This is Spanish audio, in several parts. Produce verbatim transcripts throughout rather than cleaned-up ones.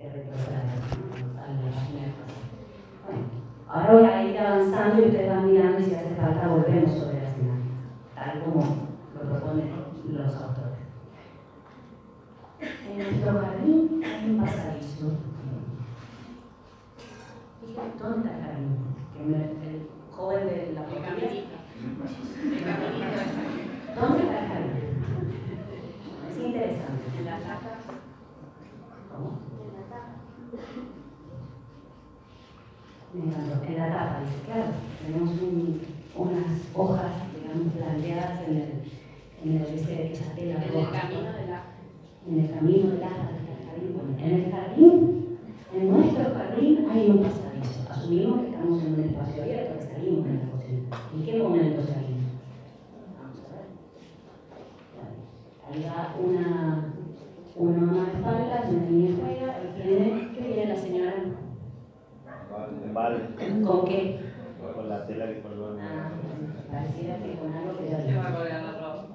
de retroceder a la página de cosas. Bueno, ahora voy a ir avanzando y ustedes van mirando y si hace falta volvemos sobre la escena, tal como lo proponen los autores. En nuestro jardín hay un pasadizo. Fíjate, ¿dónde está el jardín? Que me, el joven de la portería. ¿Dónde está el jardín? Es interesante. En la tapa. ¿Cómo? En la tapa. Me encantó. En la tapa, dice, claro, tenemos un, unas hojas, digamos, planteadas en el, en el ese, esa tela roja. En el camino de la. En el camino de la jardín. En el jardín, en nuestro jardín hay un pasadizo. Asumimos que estamos en un espacio abierto, que salimos de la cocina. ¿En qué momento salimos? Vamos a ver. Ahí va una, una mamá de espaldas, una niña juega, y tiene, ¿qué viene la señora? Vale. ¿Con qué? Con la tela que colgó. Ah, pareciera que con algo que ya Se va a colgar la ropa.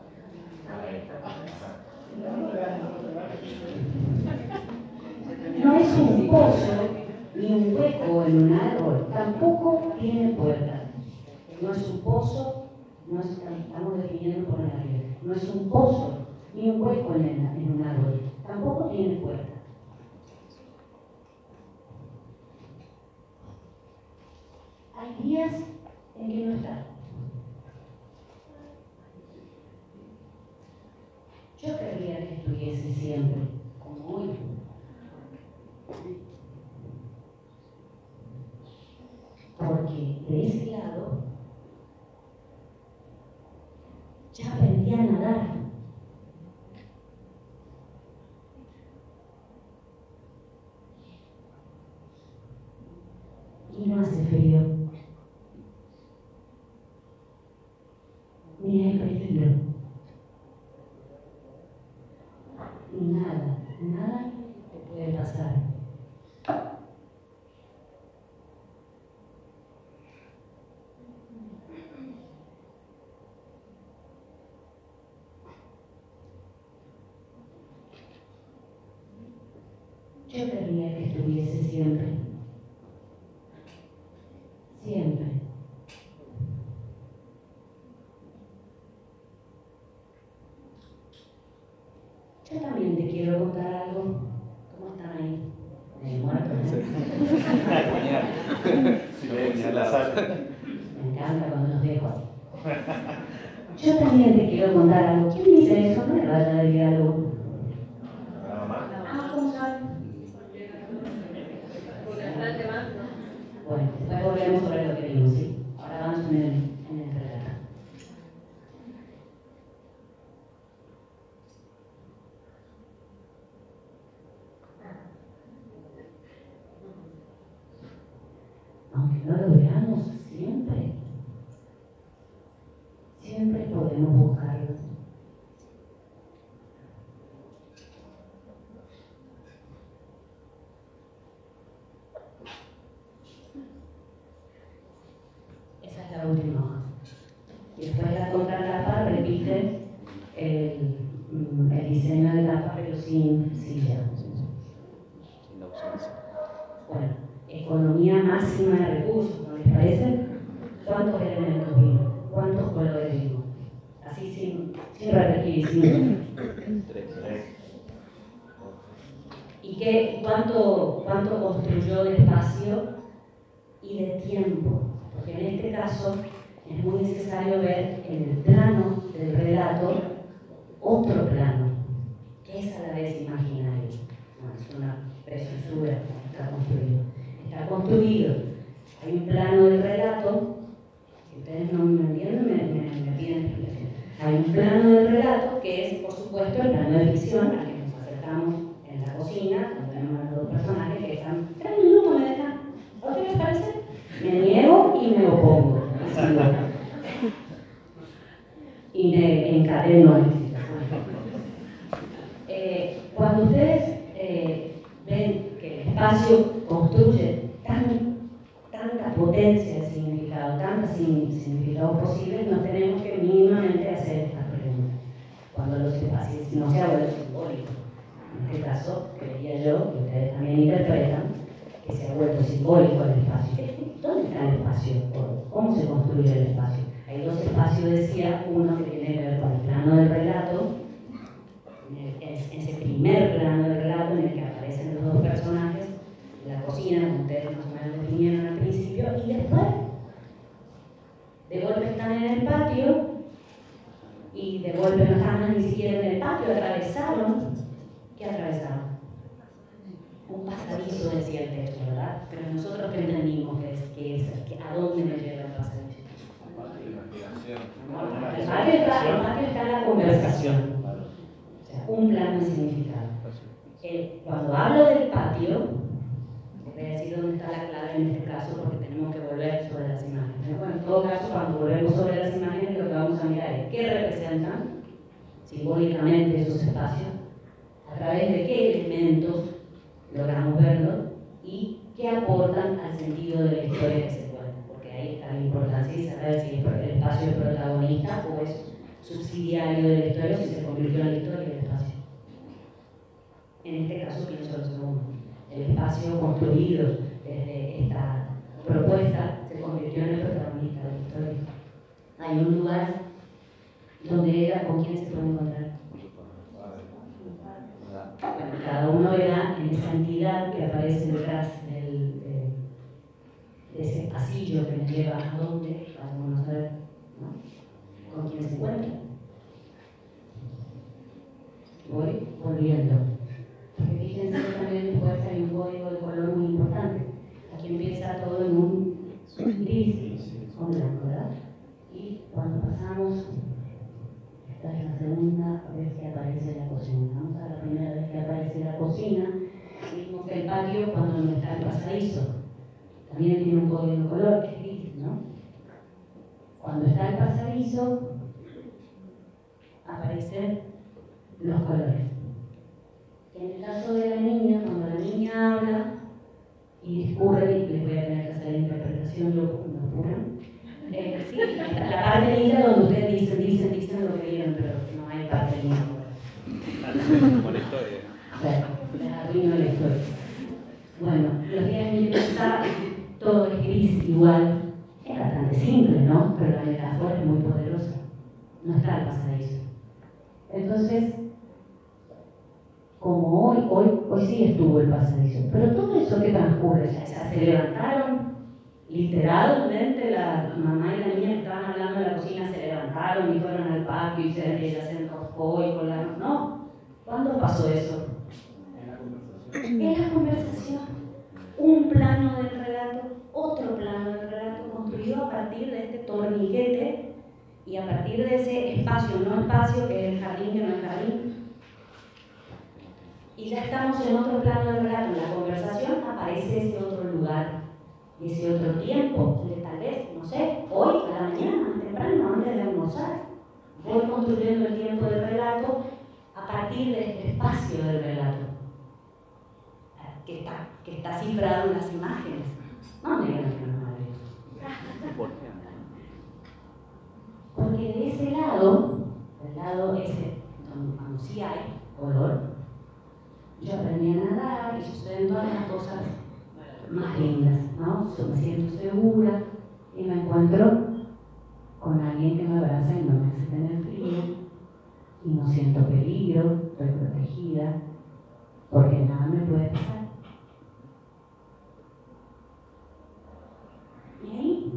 No es un pozo ni un hueco en un árbol, tampoco tiene puerta. No es un pozo, no es, estamos definiendo por la vida. No es un pozo ni un hueco en, el, en un árbol, tampoco tiene puerta. Hay días en que no está. Yo querría que estuviese siempre como hoy. Porque de ese lado ya aprendí a nadar. Y no hace frío. Ni hay peligro. Y nada, nada te puede pasar. Yo querría que estuviese siempre. Siempre. Yo también te quiero contar algo. ¿Cómo están ahí? Me muerto, ¿no? Me encanta cuando los dejo así. Yo también te quiero contar algo. ¿Quién dice eso? No me vaya del diálogo. ¿La mamá? Ah, ¿cómo saben? Porque está el tema. Bueno, después volvemos sobre lo que vimos, ¿sí? Ahora vamos en el, en el relato. Aunque no lo veamos siempre, siempre podemos buscarlo. Esa es la última hoja. Y después la contratapa repite el, el diseño de tapa, pero sin silla. Sin ausencia. Bueno, economía máxima de recursos, ¿no les parece? ¿Cuántos elementos vimos? ¿Cuántos colores vimos? Así sin, sin repetir, sin... Tres. ¿Y qué, cuánto, cuánto construyó de espacio y de tiempo? Porque en este caso es muy necesario ver en el plano del relato otro plano, que es a la vez imaginario. No es una preciosura, está construido. Está construido. Hay un plano del relato, si ustedes no me entienden, me, me, me piden explicación. Hay un plano del relato que es, por supuesto, el plano de ficción al que nos acercamos en la cocina, donde tenemos a los dos personajes que están, tres minutos me dejan, ¿a qué les parece? Me niego y me opongo. Y me encadeno. Eh, cuando ustedes eh, ven que el espacio construye tan, tanta potencia de significado, tantos significados posibles, nos tenemos que mínimamente hacer estas preguntas. Cuando los espacios no se vuelven simbólicos. En este caso, creía yo, que ustedes también también interpretan que se ha vuelto simbólico el espacio. ¿Dónde está el espacio? ¿Cómo se construye el espacio? Hay dos espacios, decía, uno que tiene que ver con el plano del relato, ese primer plano del relato en el que aparecen los dos personajes, la cocina, como ustedes más o menos definieron al principio, y después, de golpe están en el patio, y de golpe no están ni siquiera en el patio, atravesaron. ¿Qué atravesaron? Un pasadizo, decía el texto, ¿verdad? Pero nosotros que entendimos que es, que es que a dónde me lleva el pasadizo. El patio está, el patio está en la conversación. O sea, un plano de significado. El, cuando hablo del patio, voy a decir dónde está la clave en este caso, porque tenemos que volver sobre las imágenes. Bueno, en todo caso, cuando volvemos sobre las imágenes, lo que vamos a mirar es qué representan simbólicamente esos espacios, a través de qué elementos logramos verlo y qué aportan al sentido de la historia que se cuenta, porque ahí está la importancia de saber si el espacio es protagonista o es subsidiario de la historia o si se convirtió en la historia del espacio. En este caso pienso lo segundo. El espacio construido desde esta propuesta se convirtió en el protagonista de la historia. Hay un lugar donde era con quién se puede encontrar. Bueno, cada uno era en esa entidad que aparece detrás del, de, de ese pasillo que nos lleva a dónde, para conocer, ¿no? Con quién se encuentra. Voy volviendo. Porque fíjense que también después hay un código de color muy importante. Aquí empieza todo en un gris con blanco, ¿verdad? Y cuando pasamos, esta es la segunda vez que aparece la cocina. Vamos a la primera vez que aparece la cocina. Vimos que el patio, cuando no está el pasadizo, también tiene un código de color que es gris, ¿no? Cuando está el pasadizo, aparecen los colores. En el caso de la niña, cuando la niña habla y discurre, y les voy a tener que hacer la interpretación, yo no apuro. Eh, sí, la parte linda donde ustedes dicen, dicen, dicen lo que vieron, pero no hay parte linda. Como la historia. Bueno, les arruino la historia. Bueno, los días en que está, todo es gris, igual. Es bastante simple, ¿no? Pero la metáfora es muy poderosa. No está el pasadizo. Entonces, como hoy, hoy, hoy sí estuvo el pasadizo, pero todo eso que transcurre, o sea, se levantaron, literalmente la mamá y la niña que estaban hablando en la cocina se levantaron y fueron al patio y se, ella se enroscó y con la... No, ¿cuándo pasó eso? En la conversación. En la conversación. Un plano del relato, otro plano del relato construido a partir de este torniquete y a partir de ese espacio, no espacio, que es el jardín, que no es jardín. Y ya estamos en otro plano del relato. En la conversación aparece ese otro lugar y ese otro tiempo. Entonces, tal vez, no sé, hoy a la mañana, más temprano, antes de almorzar, voy construyendo el tiempo del relato a partir de este espacio del relato, que está, que está cifrado en las imágenes. No me digan que no es maravilloso. ¿Por qué? Porque de ese lado, del lado ese, donde sí hay color, yo aprendí a nadar y suceden todas las cosas más lindas, ¿no? Yo me siento segura y me encuentro con alguien que me abraza y no me hace tener frío y no siento peligro, estoy protegida, porque nada me puede pasar. Y ahí,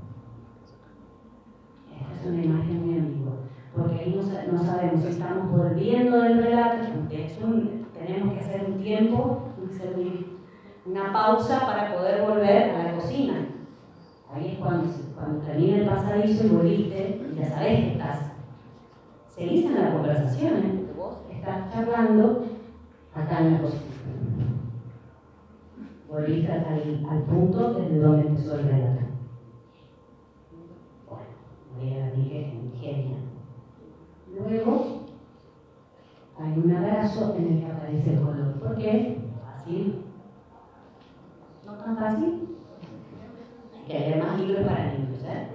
esta es una imagen muy ambigua, porque ahí no, no sabemos si estamos volviendo del relato, porque es un... Tenemos que hacer un tiempo, hacer una pausa para poder volver a la cocina. Ahí es cuando, cuando termina el pasadizo y volviste, y ya sabés que estás. Seguís en la conversación, ¿eh? Porque vos estás charlando acá en la cocina. Volviste al, al punto desde donde empezó el relato. Bueno, voy a decir que es genial. Luego, hay un abrazo en el que aparece el color. ¿Por qué? Fácil. ¿No tan fácil? Hay que leer más libros para niños, ¿eh?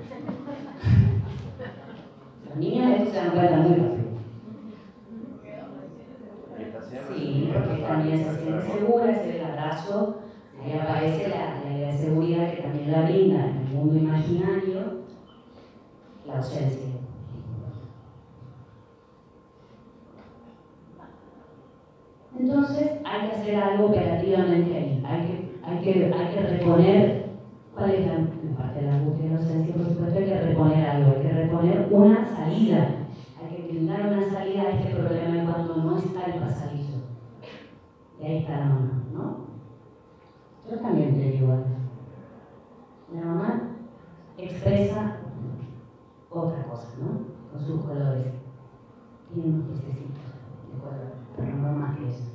Los niños esto se dan cuenta muy rápido. Sí, porque también se siente segura, se ve el abrazo caso, ahí aparece la, la seguridad que también la brinda en el mundo imaginario, la ausencia. Entonces hay que hacer algo operativamente ahí, hay que, hay que, hay que reponer, ¿cuál es la parte de la angustia y la ausencia? Por supuesto hay que reponer algo, hay que reponer una salida, hay que brindar una salida a este problema cuando no está el pasadizo. Y ahí está la mamá, ¿no? Yo también te digo algo. La mamá expresa otra cosa, ¿no? Con sus colores. Tiene unos piececitos de color, pero no más que eso.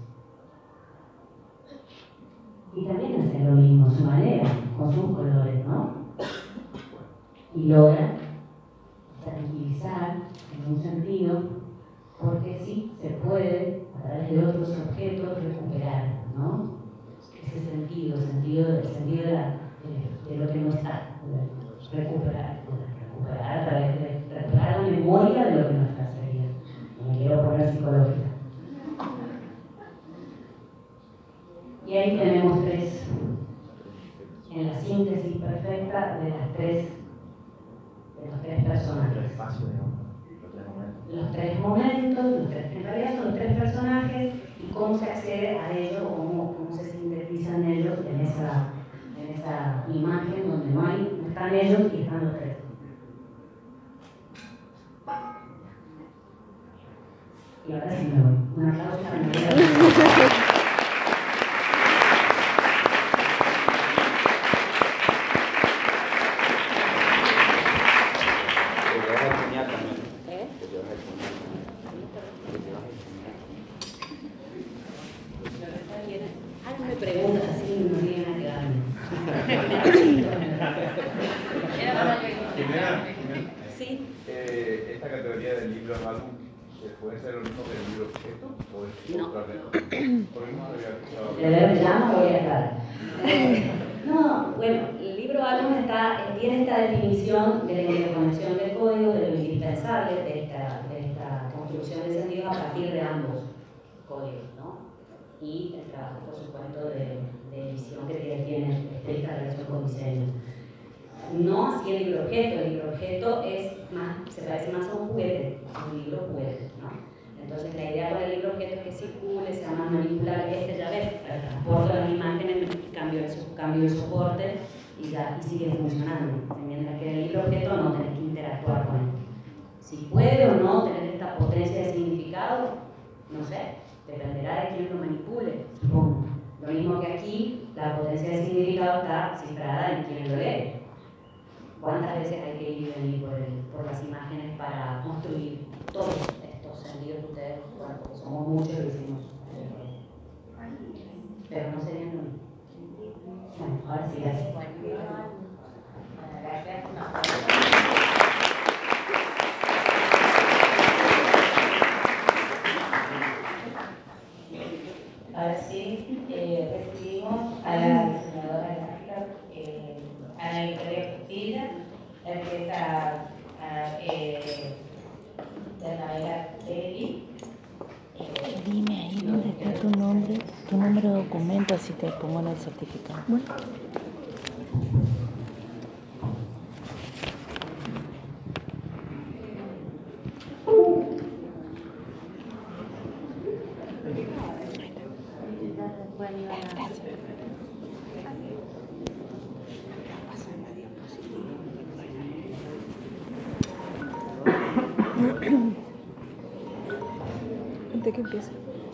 Y también hace lo mismo a su manera, con sus colores, ¿no? Y logra tranquilizar en un sentido, porque sí se puede, a través de otros objetos, recuperar, ¿no? Ese sentido, sentido, el sentido de, la, de, de lo que no está, recuperar, recuperar a través de recuperar la memoria de lo que no está, sería. Me quiero poner psicológica. Y ahí tenemos tres, en la síntesis perfecta de las tres, de los tres personajes. Los tres momentos, los tres, en realidad son los tres personajes y cómo se accede a ellos, o cómo, cómo se sintetizan ellos en esa, en esa imagen donde no, hay, no están ellos y están los tres. Y ahora sí me voy. Un aplauso para María. Preguntas así, no vienen a quedarme. Sí. Eh, esta categoría del libro álbum puede ser lo mismo que el libro objeto o es No. otra vez. Por eso no había escuchado. De ver ya no voy a estar. No, bueno, el libro álbum está, tiene esta definición de la interconexión del código, de lo indispensable de esta, de esta construcción de sentidos a partir de ambos códigos, ¿no? Y el trabajo, por supuesto, de, de edición que tiene estricta relación con diseño. No así el libro objeto, el libro objeto es más, se parece más a un juguete, a un libro juguete, ¿no? Entonces la idea con el libro objeto es que circule, sea más manipulable, este ya ves, el transporte de las imágenes, cambio el, cambio el soporte y ya y sigue funcionando. Mientras que en el libro objeto no tenés que interactuar con él. Si puede o no tener esta potencia de significado, no sé. Dependerá de quién lo manipule, supongo. Lo mismo que aquí, la potencia de significado está cifrada en quien lo lee. ¿Cuántas veces hay que ir y venir por, el, por las imágenes para construir todos estos sentidos que ustedes, bueno, porque somos muchos y decimos, pero no serían lo mismo? Bueno, ahora sí, gracias. Ahora sí, eh, recibimos a la diseñadora gráfica eh, Ana Victoria Costilla, la arquitecta eh, Danaela Deli. Eh, Dime ahí dónde está tu nombre, tu número de documento, así te pongo en el certificado. Bueno. Antes que empiece.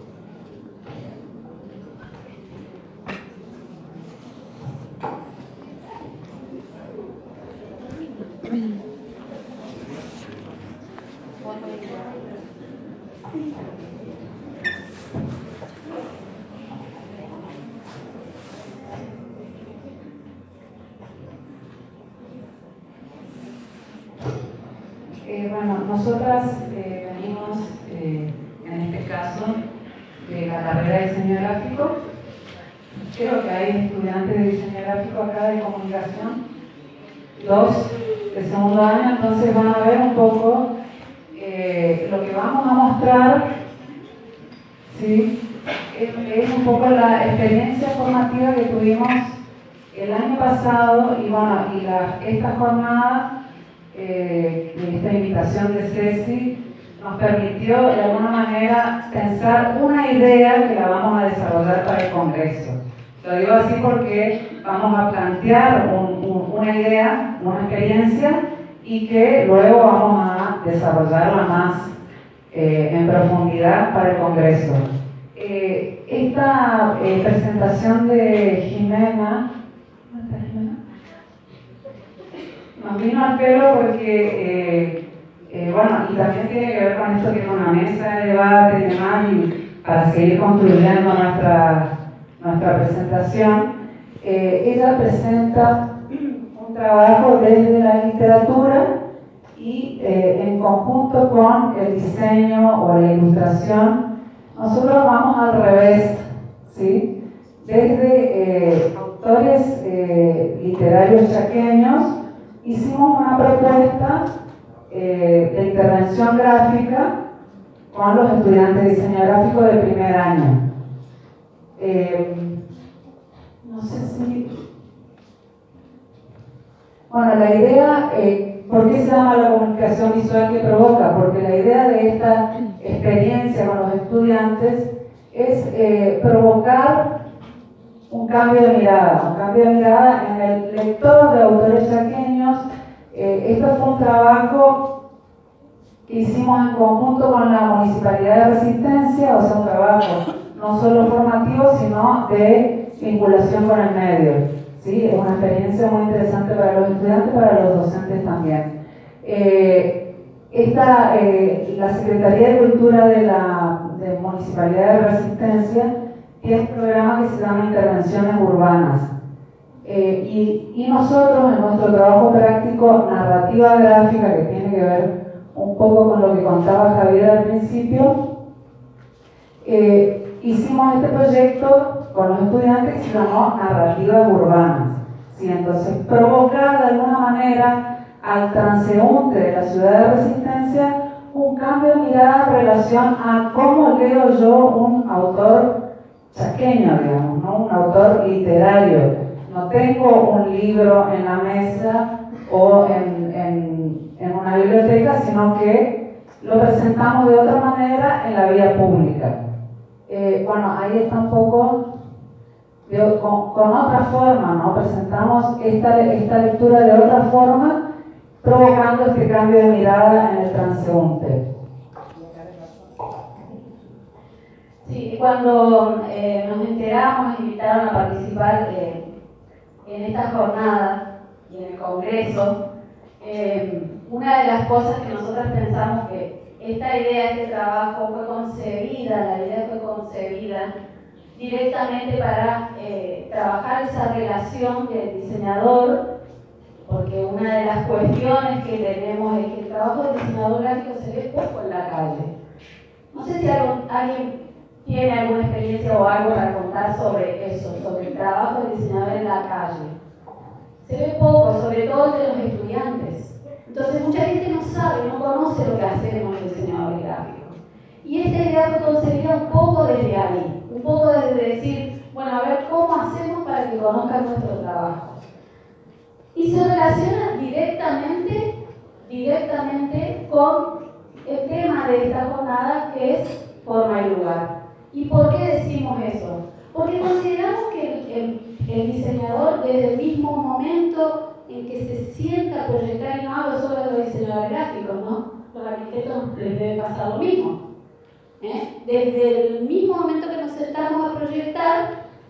Eh, bueno, nosotras eh, venimos, eh, en este caso, de la carrera de diseño gráfico. Creo que hay estudiantes de diseño gráfico acá de comunicación, dos de segundo año, entonces van a ver un poco eh, lo que vamos a mostrar, ¿sí? es, es un poco la experiencia formativa que tuvimos el año pasado y bueno, y la, esta jornada, eh, esta invitación de Ceci, nos permitió de alguna manera pensar una idea que la vamos a desarrollar para el Congreso. Lo digo así porque vamos a plantear un, un, una idea, una experiencia, y que luego vamos a desarrollarla más eh, en profundidad para el Congreso. Eh, esta eh, presentación de Jimena, ¿dónde está Jimena? Nos vino al pelo porque, eh, eh, bueno, y también tiene que ver con esto que es una mesa de debate y demás, y para seguir construyendo nuestra, nuestra presentación. Eh, ella presenta un trabajo desde la literatura y eh, en conjunto con el diseño o la ilustración. Nosotros vamos al revés, ¿sí? Desde eh, autores eh, literarios chaqueños hicimos una propuesta eh, de intervención gráfica con los estudiantes de diseño gráfico de primer año. Eh, no sé si... Bueno, la idea, eh, ¿por qué se llama la comunicación visual que provoca? Porque la idea de esta experiencia con los estudiantes es eh, provocar un cambio de mirada, un cambio de mirada en el lector de autores chaqueños. Eh, esto fue un trabajo que hicimos en conjunto con la Municipalidad de Resistencia, o sea, un trabajo no solo formativo, sino de vinculación con el medio. ¿Sí? Es una experiencia muy interesante para los estudiantes y para los docentes también. Eh, esta, eh, la Secretaría de Cultura de la de Municipalidad de Resistencia tiene un programa que se llama Intervenciones Urbanas. Eh, y, y nosotros, en nuestro trabajo práctico, narrativa gráfica, que tiene que ver un poco con lo que contaba Javier al principio, eh, hicimos este proyecto con los estudiantes que se llamó Narrativas Urbanas. ¿Sí? Entonces, provocar de alguna manera al transeúnte de la ciudad de Resistencia un cambio de mirada en relación a cómo leo yo un autor chaqueño, digamos, ¿no? Un autor literario. No tengo un libro en la mesa o en, en, en una biblioteca, sino que lo presentamos de otra manera en la vía pública. Eh, bueno, ahí está un poco... Con, con otra forma, ¿no? Presentamos esta, esta lectura de otra forma, provocando este cambio de mirada en el transeúnte. Sí, cuando eh, nos enteramos, nos invitaron a participar eh, en esta jornada y en el Congreso, eh, una de las cosas que nosotros pensamos que esta idea, este trabajo fue concebida, la idea fue concebida directamente para eh, trabajar esa relación del diseñador, porque una de las cuestiones que tenemos es que el trabajo del diseñador gráfico se ve poco en la calle. No sé si algún, alguien tiene alguna experiencia o algo para contar sobre eso, sobre el trabajo del diseñador en la calle. Se ve poco, sobre todo de los estudiantes. Entonces mucha gente no sabe, no conoce lo que hacemos los diseñadores gráficos. Y esta idea fue concebida un poco desde ahí, un poco desde decir, bueno, a ver cómo hacemos para que conozcan nuestro trabajo. Y se relaciona directamente, directamente con el tema de esta jornada, que es forma y lugar. ¿Y por qué decimos eso? Porque consideramos que el, el, el diseñador, desde el mismo momento en que se sienta a proyectar, y no hablo solo de los diseñadores gráficos, ¿no? Los arquitectos les debe pasar lo mismo. ¿Eh? Desde el mismo momento que nos sentamos a proyectar,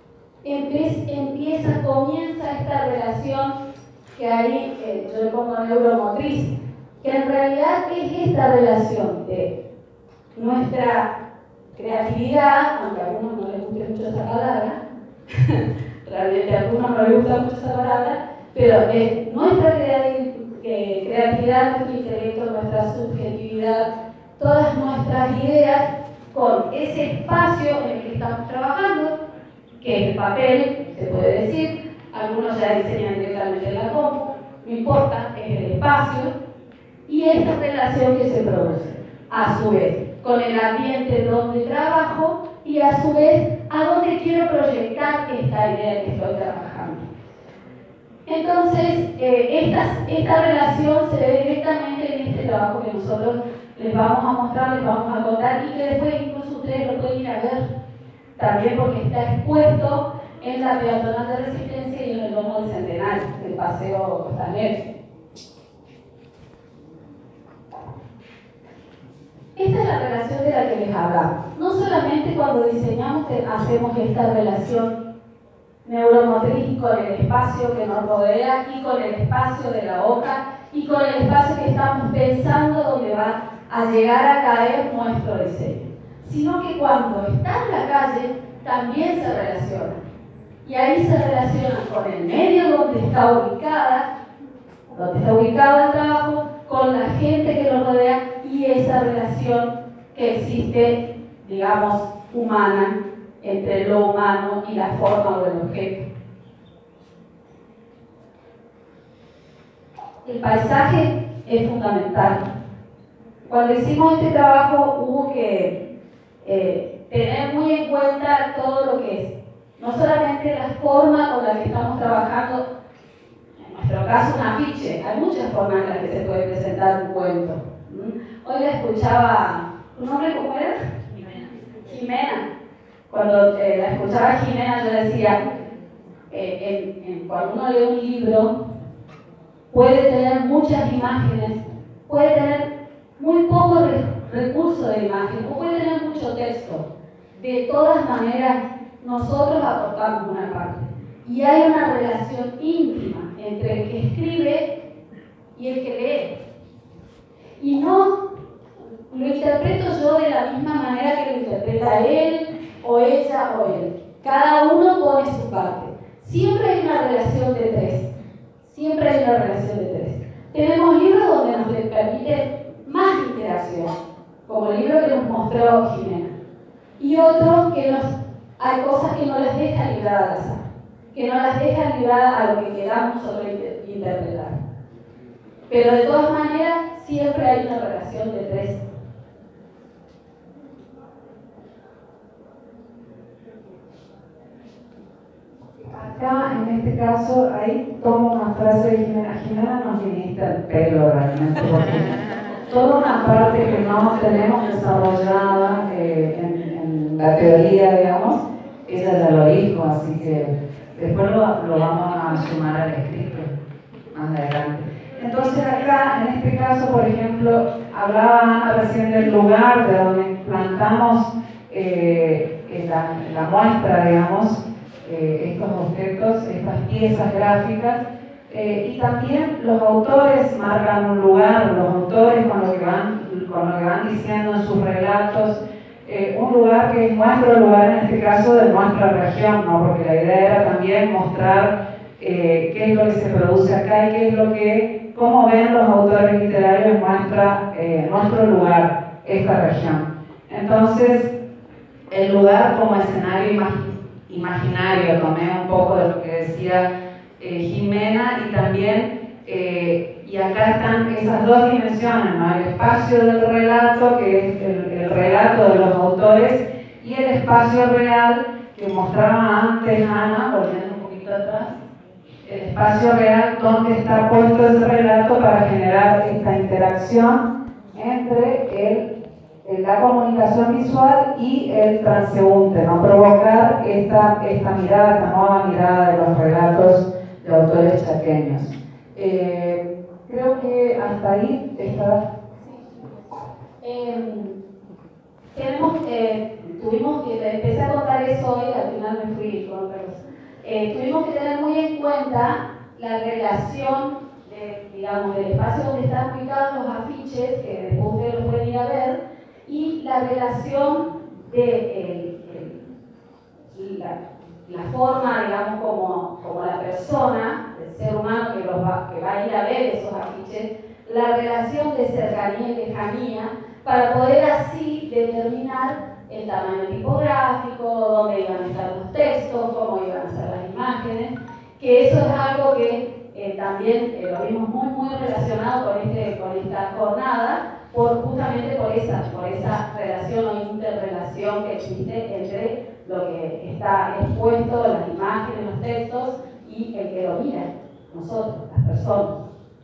empieza, comienza esta relación que ahí, eh, yo le pongo neuromotriz, que en realidad es esta relación de nuestra creatividad, aunque a algunos no les guste mucho esa palabra, realmente a algunos no les gusta mucho esa palabra, pero de nuestra creatividad, nuestro intelecto, nuestra subjetividad, todas nuestras ideas, con ese espacio en el que estamos trabajando, que es el papel, se puede decir, algunos ya diseñan directamente en la compu, no importa, es el espacio, y esta relación que se produce, a su vez, con el ambiente donde trabajo y a su vez a dónde quiero proyectar esta idea que estoy trabajando. Entonces, eh, esta, esta relación se ve directamente en este trabajo que nosotros les vamos a mostrar, les vamos a contar y que después incluso ustedes lo pueden ir a ver también porque está expuesto en la peatonal de Resistencia y en el domo del Centenario, del Paseo Costanero. Esta es la relación de la que les hablaba. No solamente cuando diseñamos hacemos esta relación neuromotriz con el espacio que nos rodea y con el espacio de la hoja y con el espacio que estamos pensando donde va a llegar a caer nuestro diseño, sino que cuando está en la calle también se relaciona. Y ahí se relaciona con el medio donde está ubicada, donde está ubicado el trabajo, con la gente que lo rodea y esa relación que existe, digamos, humana, entre lo humano y la forma o el objeto. El paisaje es fundamental. Cuando hicimos este trabajo hubo que eh, tener muy en cuenta todo lo que es, no solamente la forma con la que estamos trabajando, en nuestro caso un afiche, hay muchas formas en las que se puede presentar un cuento. ¿Mm? Hoy la escuchaba, ¿tu nombre cómo era? Jimena. Jimena. Cuando eh, la escuchaba a Jimena yo decía, eh, en, en, cuando uno lee un libro puede tener muchas imágenes, puede tener muy poco re, recurso de imagen, o puede tener mucho texto. De todas maneras, nosotros aportamos una parte. Y hay una relación íntima entre el que escribe y el que lee. Y no lo interpreto yo de la misma manera que lo interpreta él, o ella, o él. Cada uno pone su parte. Siempre hay una relación de tres. Siempre hay una relación de tres. Tenemos libros donde nos les permite más interacción, como el libro que nos mostró Jimena. Y otros que nos, hay cosas que no las dejan libradas al azar, que no las dejan libradas a lo que queramos nosotros interpretar. Pero de todas maneras, siempre hay una relación de tres. Acá, en este caso, ahí tomo una frase de Jimena. Jimena nos ministra el pelo realmente, porque toda una parte que no tenemos desarrollada eh, en, en la teoría, digamos, ella ya lo dijo, así que después lo, lo vamos a sumar al escrito más adelante. Entonces acá, en este caso, por ejemplo, hablaba Ana recién del lugar de donde plantamos eh, la, la muestra, digamos, eh, estos objetos, estas piezas gráficas, eh, y también los autores marcan un lugar, los autores con lo que van, con lo que van diciendo en sus relatos, eh, un lugar que es nuestro lugar, en este caso de nuestra región, ¿no? Porque la idea era también mostrar eh, qué es lo que se produce acá y qué es lo que, cómo ven los autores literarios nuestra, eh, nuestro lugar, esta región. Entonces, el lugar como escenario imag imaginario, tomé un poco de lo que decía eh, Jimena, y también, eh, y acá están esas dos dimensiones, ¿no? El espacio del relato, que es el, el relato de los autores, y el espacio real que mostraba antes Ana, volviendo un poquito atrás, el espacio real donde está puesto ese relato para generar esta interacción entre el la comunicación visual y el transeúnte, ¿no? Provocar esta, esta mirada, esta nueva mirada de los relatos de autores chaqueños. Eh, creo que hasta ahí está. Eh, tenemos, eh, tuvimos que, empecé a contar eso hoy, al final me fui con otra cosa. Eh, tuvimos que tener muy en cuenta la relación, de, digamos, del espacio donde están ubicados los afiches, que después ustedes los pueden ir a ver, y la relación de el, el, la, la forma, digamos, como, como la persona, el ser humano que, los va, que va a ir a ver esos afiches, la relación de cercanía y lejanía, para poder así determinar el tamaño tipográfico, dónde iban a estar los textos, cómo iban a ser las imágenes, que eso es algo que eh, también eh, lo vimos muy, muy relacionado con, este, con esta jornada, por, justamente por esa, por esa relación o interrelación que existe entre lo que está expuesto en las imágenes, los textos, y el que lo mira, nosotros, las personas.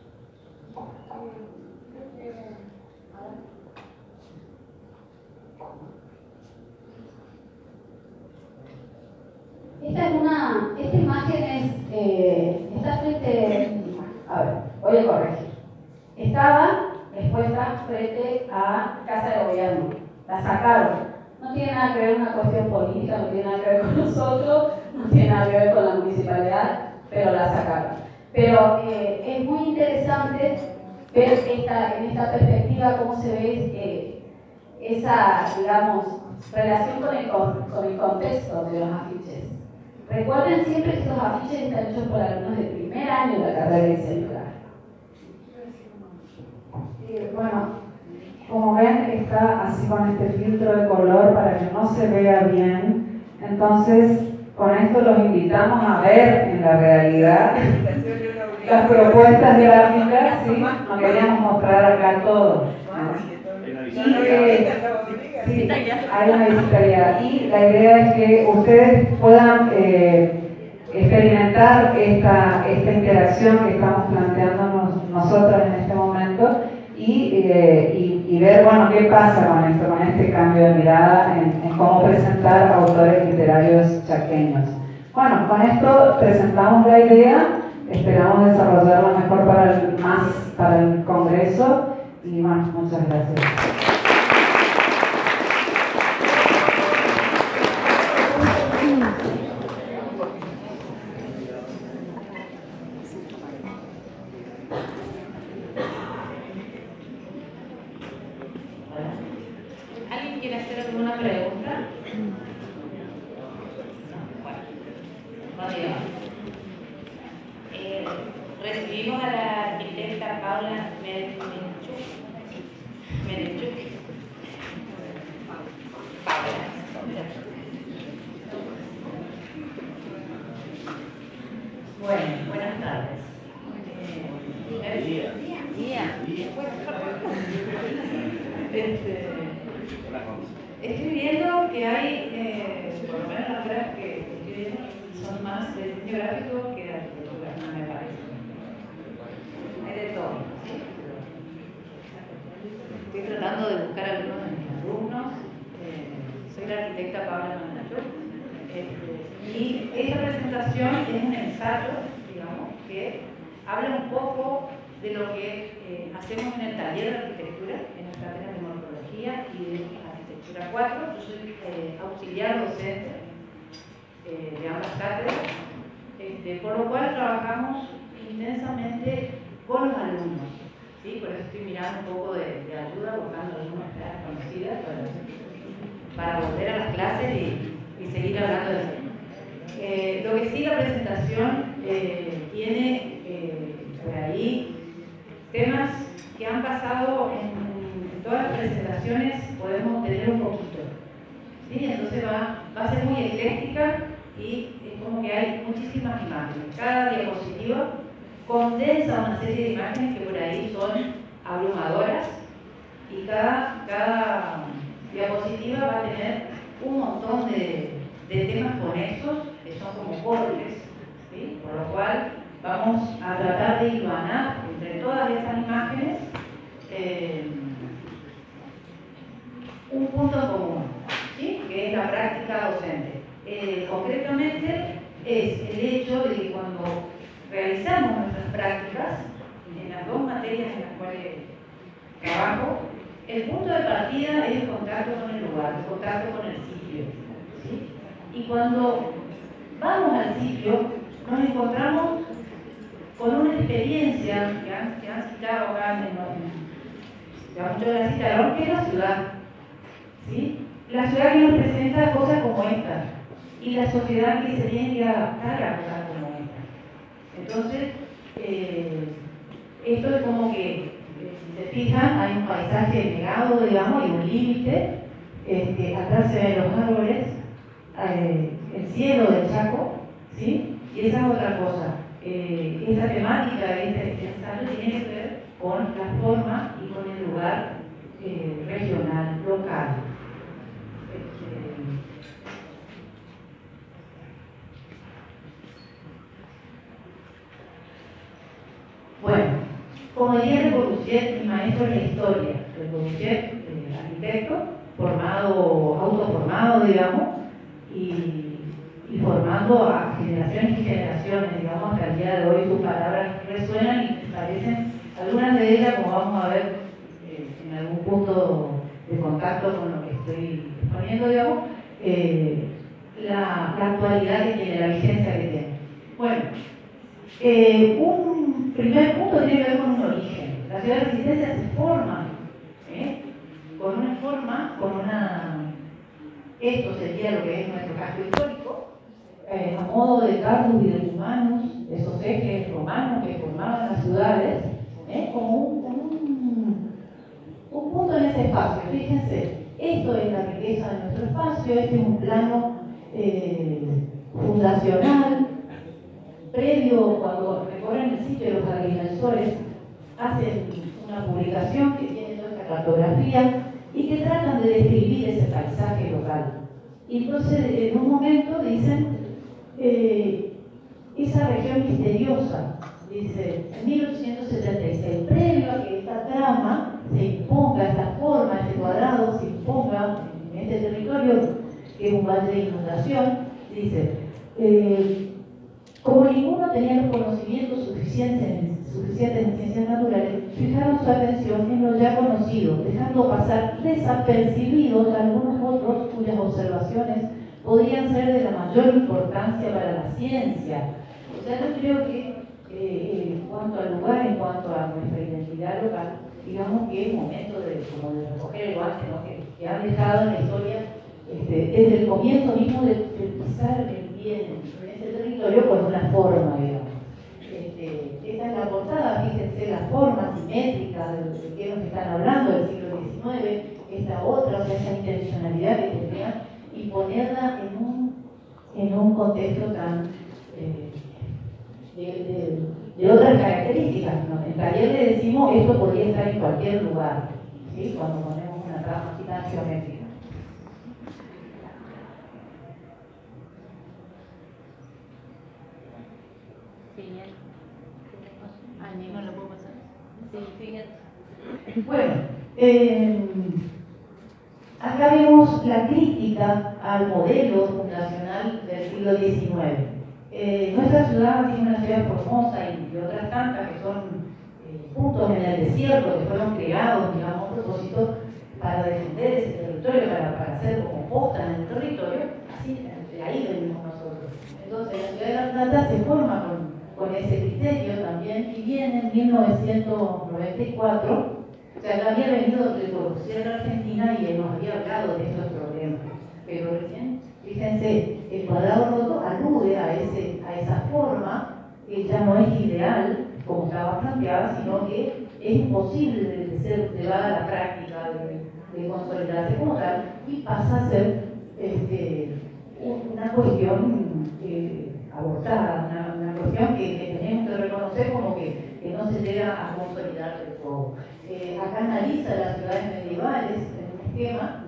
Esta es una, esta imagen es, eh, está frente, a ver, voy a corregir. Estaba expuesta frente a Casa de Gobierno, la sacaron. No tiene nada que ver con una cuestión política, no tiene nada que ver con nosotros, no tiene nada que ver con la municipalidad, pero la sacaron. Pero eh, es muy interesante ver esta, en esta perspectiva cómo se ve eh, esa, digamos, relación con el, con el contexto de los afiches. Recuerden siempre que estos afiches están hechos por alumnos del primer año de la carrera de diseño gráfico. Eh, bueno, como ven, está así con este filtro de color para que no se vea bien. Entonces, con esto los invitamos a ver en la realidad las propuestas gráficas, ¿sí? Nos queríamos mostrar acá todo. Y, eh, sí, hay una visitabilidad. Y la idea es que ustedes puedan eh, experimentar esta, esta interacción que estamos planteándonos nosotros en este momento y, eh, y, y ver, bueno, qué pasa con esto, con este cambio de mirada en, en cómo presentar autores literarios chaqueños. Bueno, con esto presentamos la idea, esperamos desarrollarla mejor para el, más para el Congreso y bueno, muchas gracias. ¿Alguien quiere hacer alguna pregunta? Bueno, no digamos. Eh, recibimos a la arquitecta Paula Merenchuk. Merenchuk. Paula. Bueno, buenas tardes. Eh, día. Día. Este, estoy viendo que hay, eh, por lo menos las obras que estoy viendo son más de diseño gráfico que de arquitectura, no me parece. Hay de todo, ¿sí? Estoy tratando de buscar a algunos de mis alumnos. Eh, soy la arquitecta Paula Merenchuk. Este, y esta presentación es un ensayo, digamos, que habla un poco de lo que eh, hacemos en el taller de arquitectura, en las cátedras de morfología y de arquitectura cuatro. Yo soy eh, auxiliar docente eh, de ambas cátedras, este, por lo cual trabajamos intensamente con los alumnos, ¿sí? Por eso estoy mirando un poco de, de ayuda, buscando algunas clases conocidas para, para volver a las clases y, y seguir hablando de eso. Eh, lo que sí, la presentación eh, tiene eh, por ahí temas que han pasado en, en todas las presentaciones, podemos tener un poquito, ¿sí? Entonces va, va a ser muy ecléctica y es como que hay muchísimas imágenes. Cada diapositiva condensa una serie de imágenes que por ahí son abrumadoras y cada, cada diapositiva va a tener un montón de, de temas conexos que son como códices, ¿sí? Por lo cual vamos a tratar de hilvanar entre todas esas imágenes eh, un punto en común, ¿sí? Que es la práctica docente. Eh, concretamente es el hecho de que cuando realizamos nuestras prácticas en las dos materias en las cuales trabajo, el punto de partida es el contacto con el lugar, el contacto con el sitio, ¿sí? Y cuando vamos al sitio nos encontramos con una experiencia que han, que han citado acá, en, en, ya muchos la citaron, que es la ciudad, ¿sí? La ciudad que nos presenta cosas como esta y la sociedad que se tiene que adaptar a cosas como esta. Entonces, eh, esto es como que, eh, si se fijan, hay un paisaje negado, digamos, y un límite. Este, atrás se ven los árboles, eh, el cielo del Chaco, ¿sí? Y esa es otra cosa. Eh, esa temática de este ensayo tiene que ver con la forma y con el lugar eh, regional, local. Este, bueno, como diría Le Corbusier, mi maestro en la historia, Le Corbusier, eh, arquitecto, formado, autoformado, digamos, y, y formando a generaciones y generaciones, digamos, hasta el día de hoy sus palabras resuenan y parecen, algunas de ellas, como vamos a ver eh, en algún punto de contacto con lo que estoy exponiendo, digamos, eh, la, la actualidad que tiene, la vigencia que tiene. Bueno, eh, un primer punto tiene que ver con un origen. La ciudad de Resistencia se forma ¿eh? con una forma, con una... Esto sería lo que es nuestro casco histórico, eh, a modo de cardus y de humanos, esos ejes romanos que formaban las ciudades, ¿eh? como un, un, un punto en ese espacio. Fíjense, esto es la riqueza de nuestro espacio, este es un plano eh, fundacional, previo, cuando recorren el sitio de los agrimensores, hacen una publicación que tiene toda esta cartografía y que tratan de describir ese paisaje local. Y entonces, en un momento dicen, eh, esa región misteriosa, dice, en mil ochocientos setenta y seis, previo a que esta trama se imponga, esta forma, este cuadrado se imponga en este territorio, que es un valle de inundación, dice, eh, como ninguno tenía los conocimientos suficientes, suficientes en ciencias naturales, fijaron su atención en lo ya conocido, dejando pasar desapercibidos algunos otros cuyas observaciones podían ser de la mayor importancia para la ciencia. O sea, yo creo que eh, en cuanto al lugar, en cuanto a nuestra identidad local, digamos que es momento de, como de recoger el guante, ¿no? que, que han dejado en la historia este, desde el comienzo mismo de, de pisar el pie en ese territorio con una forma, digamos. Este, esta es la portada, fíjense la forma simétrica de, de que nos están hablando del siglo diecinueve, esta otra, o sea, esa intencionalidad que tenía, y ponerla en un, en un contexto tan eh, de, de, de otras características, ¿no? En taller le decimos esto podría estar en cualquier lugar, ¿sí? Cuando ponemos una trama así tan geométrica. ¿No lo puedo pasar? Sí, fíjate. Bueno, eh, acá vemos la crítica al modelo fundacional del siglo diecinueve. Eh, nuestra ciudad es una ciudad formosa y, y otras tantas que son eh, puntos en el desierto que fueron creados, digamos, a propósito para defender ese territorio, para, para hacer como posta en el territorio, así de ahí venimos nosotros. Entonces la ciudad de La Plata se forma con con ese criterio también, y viene en mil novecientos noventa y cuatro, o sea, ya había venido de Corbusier a la Argentina y él nos había hablado de estos problemas, pero recién, fíjense, el cuadrado roto alude a, ese, a esa forma que ya no es ideal, como estaba planteada, sino que es imposible de ser llevada a la práctica, de, de consolidarse como tal, y pasa a ser este, una cuestión eh, abortada, una, una cuestión que, que tenemos que reconocer como que, que no se llega a consolidar del todo. Eh, acá analiza las ciudades medievales en un esquema,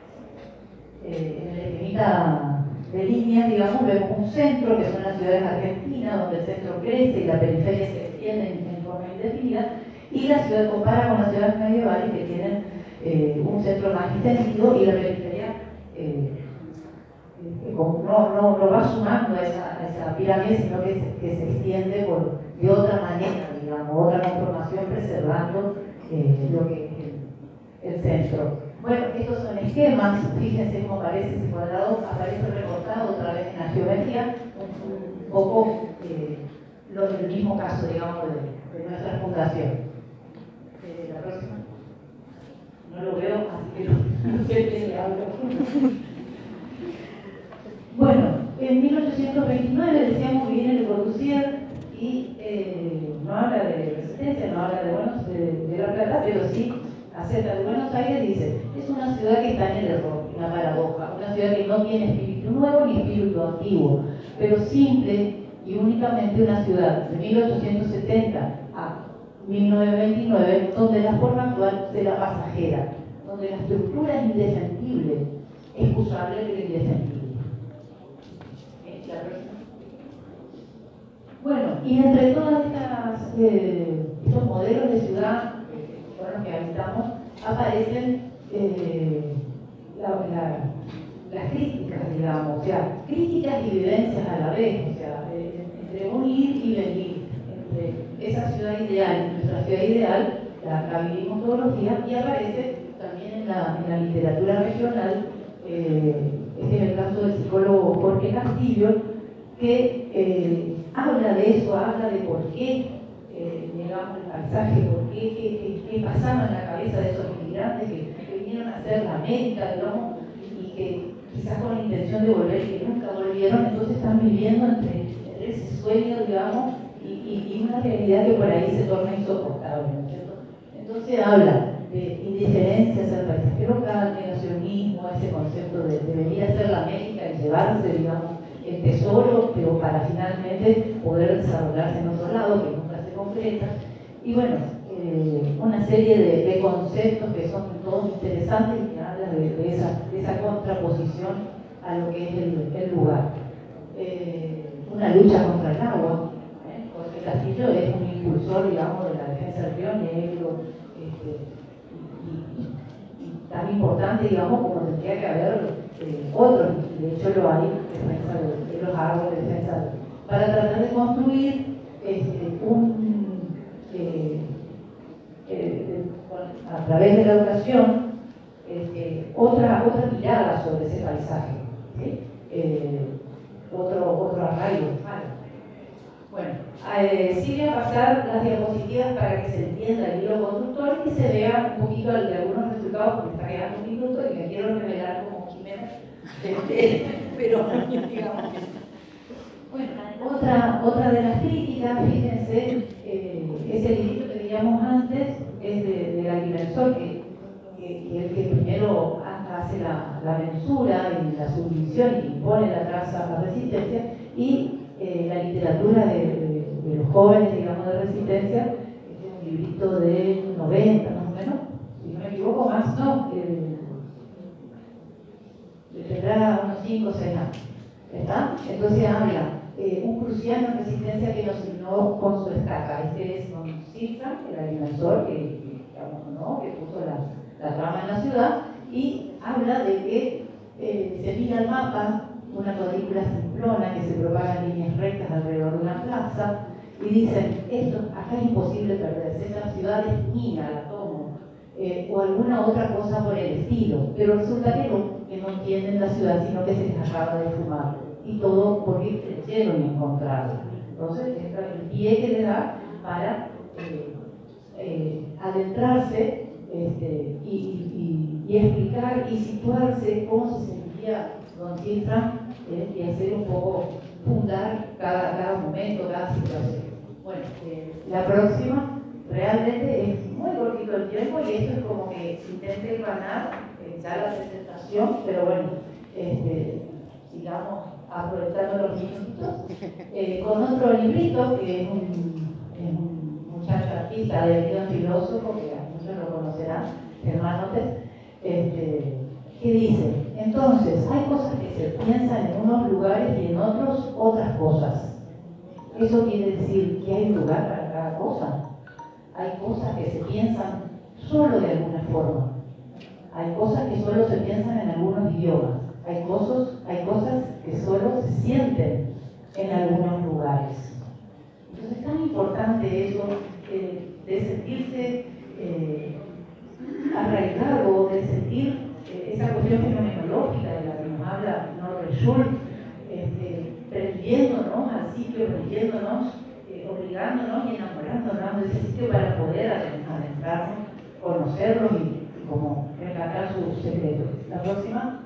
eh, en el esquemita de líneas, digamos, vemos un centro, que son las ciudades argentinas, donde el centro crece y la periferia se extiende en, en forma indefinida, y la ciudad compara con las ciudades medievales que tienen eh, un centro más extendido y la periferia eh, No, no, no va sumando a esa, a esa pirámide, sino que se, que se extiende por, de otra manera, digamos, otra conformación, preservando eh, lo que es el, el centro. Bueno, estos son esquemas, fíjense cómo aparece ese cuadrado, aparece recortado otra vez en la geometría, un, un poco eh, lo del mismo caso, digamos, de, de nuestra fundación. Eh, la próxima. No lo veo, así que no, no sé qué le hablo. Bueno, en mil ochocientos veintinueve decíamos que viene Le Corbusier y eh, no habla de Resistencia, no habla de, Buenos, de, de La Plata, pero sí acerca de Buenos Aires, dice, es una ciudad que está en el error, una paradoja, una ciudad que no tiene espíritu nuevo ni espíritu antiguo, pero simple y únicamente una ciudad de mil ochocientos setenta a mil novecientos veintinueve, donde la forma actual será pasajera. donde la estructura es indefendible, es usable lo indefendible. ¿Eh? La próxima. Bueno, y entre todos eh, estos modelos de ciudad eh, con los que habitamos, aparecen eh, la, la, las críticas, digamos, o sea, críticas y vivencias a la vez, o sea, eh, entre un ir y venir, entre esa ciudad ideal y nuestra ciudad ideal, la, la vivimos todos los días, y aparece también en la, en la literatura regional, eh, este es el caso del psicólogo Jorge Castillo, que eh, habla de eso, habla de por qué eh, llegamos al paisaje, por qué, qué, qué, qué pasaba en la cabeza de esos inmigrantes que, que vinieron a hacer la América, digamos, y que quizás con la intención de volver y que nunca volvieron, entonces están viviendo entre, entre ese sueño, digamos, y, y, y una realidad que por ahí se torna insoportable, ¿no es cierto? Entonces habla de indiferencias al paisaje local, negacionismo, ese concepto de, de venir a hacer la América y llevarse, digamos, el tesoro, pero para finalmente poder desarrollarse en otro lado, que nunca se concreta. Y bueno, eh, una serie de, de conceptos que son todos interesantes y que hablan de, de, esa, de esa contraposición a lo que es el, el lugar. Eh, una lucha contra el agua. ¿eh? Jorge Castillo es un impulsor, digamos, de la defensa del río Negro, este, y, y, y tan importante, digamos, como tendría que haber Eh, otros, de hecho lo hay, defensa de, de los árboles, defensa de, para tratar de construir este, un, eh, eh, a través de la educación, este, otra, otra mirada sobre ese paisaje, ¿sí? eh, otro, otro arraigo. Vale. Bueno, eh, sí voy a pasar las diapositivas para que se entienda el hilo conductor y que se vea un poquito de algunos resultados, porque está quedando un minuto y me quiero revelar como Jimena, pero digamos que bueno, otra, otra de las críticas, fíjense, eh, ese librito que veíamos antes es de, de Agrimensor, que, que, que es el que primero hace la, la mensura y la subdivisión y impone la traza a la resistencia, y eh, la literatura de, de, de los jóvenes, digamos, de resistencia, este es un librito de noventa más o menos, si no me equivoco, más, no, eh, tendrá unos cinco o seis años, ¿está? Entonces habla eh, un prusiano en resistencia que nos unió con su estaca. Este es Don Cifra, el agrimensor que, que, digamos, ¿no? que puso la, la trama en la ciudad, y habla de que eh, se mira el mapa, una cuadrícula simplona que se propaga en líneas rectas alrededor de una plaza, y dicen, esto acá es imposible perderse, esta ciudad es mía, la tomo, eh, o alguna otra cosa por el estilo, pero resulta que no, que no entienden la ciudad, sino que se les acaba de fumar, y todo porque creyeron encontrarla. Entonces, este es el pie que le da para eh, eh, adentrarse este, y, y, y explicar y situarse cómo se sentía Don Cifra, eh, y hacer un poco fundar cada, cada momento, cada situación. Bueno, eh, la próxima realmente es muy cortito el tiempo y esto es como que intente ganar eh, ya la presentación, pero bueno, este, sigamos aprovechando los minutitos eh, con otro librito que es un, es un muchacho artista de guión filósofo, que muchos lo conocerán, Germán Otes, este, que dice, entonces, hay cosas que se piensan en unos lugares y en otros otras cosas. Eso quiere decir que hay lugar para cada cosa. Hay cosas que se piensan solo de alguna forma. Hay cosas que solo se piensan en algunos idiomas. Hay cosas, hay cosas que solo se sienten en algunos lugares. Entonces es tan importante eso eh, de sentirse eh, arraigado, de sentir eh, esa cuestión fenomenológica de la que nos habla Norbert Schulz, este, prendiéndonos al sitio, prendiéndonos, eh, obligándonos y enamorándonos de ese sitio para poder adentrarnos, conocerlos y, y como rescatar sus secretos. La próxima.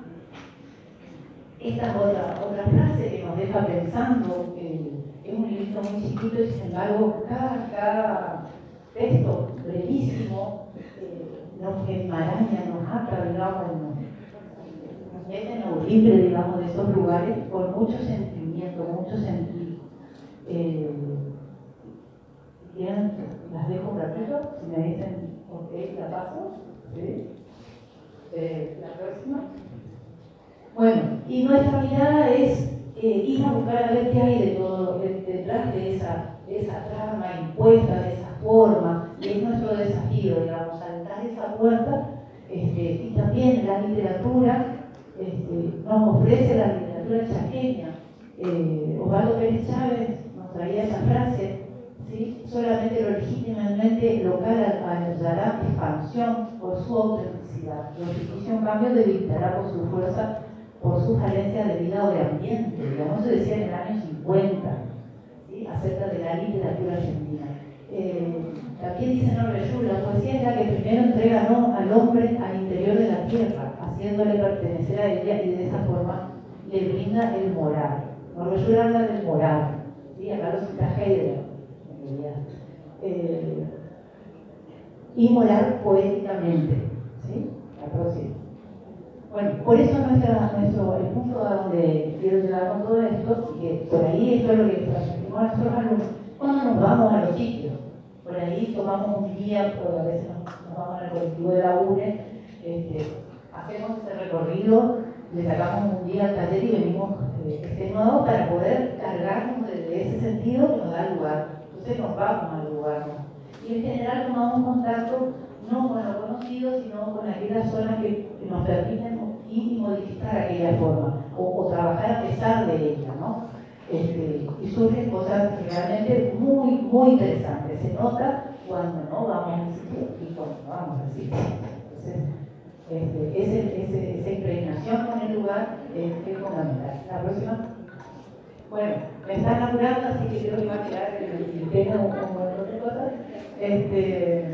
Esta es otra, otra frase que nos deja pensando, eh, es un libro muy chiquito y sin embargo cada, cada texto brevísimo eh, nos enmaraña, nos ata, digamos, nos, nos mete en lo libre, digamos, de esos lugares con mucho sentimiento, mucho sentido. Eh, ¿Quieren? Las dejo un ratito, si me dicen, ok, la paso. ¿Sí? Eh, la próxima. Bueno, y nuestra mirada es eh, ir a buscar a ver qué hay de todo de, detrás de esa, de esa trama impuesta, de esa forma, y es nuestro desafío, digamos, saltar esa puerta. Este, y también la literatura este, nos ofrece la literatura chaqueña. Eh, Osvaldo Pérez Chávez nos traía esa frase, ¿sí? Solamente lo legítimamente local hallará expansión por su autenticidad. Lo ficticio, en cambio, debilitará por su fuerza, por sus carencias de vida o de ambiente. Digamos, se decía en el año cincuenta, ¿sí? Acerca de la literatura argentina. Eh, también dice Norbert Schulz, la poesía es la que primero entrega ¿no? al hombre al interior de la tierra, haciéndole pertenecer a ella y de esa forma le brinda el moral. Norbert Schulz habla del moral, ¿sí? Acá lo cita Heidegger, en realidad. Eh, y moral poéticamente, ¿sí? La próxima. Bueno, por eso nuestra, nuestro, el punto a donde quiero llegar con todo esto, y que por ahí esto es lo que transmitimos a nuestros alumnos, cuando nos vamos a los sitios. Por ahí tomamos un día, o a veces nos, nos vamos al colectivo de la U N E, este, hacemos ese recorrido, le sacamos un día al taller y venimos eh, extenuados para poder cargarnos de, de ese sentido que nos da el lugar. Entonces nos vamos al lugar, ¿no? Y en general tomamos contacto no con lo conocido, sino con aquellas zonas que nos permiten ir y modificar aquella forma, o, o trabajar a pesar de ella, ¿no? Este, y surgen cosas realmente muy, muy interesantes. Se nota cuando no vamos al sitio y cuando no vamos al sitio. Entonces, este, ese, ese, esa impregnación con el lugar es, es fundamental. La próxima. Bueno, me están apurando, así que creo que va a quedar el tema un montón de cosas. Este,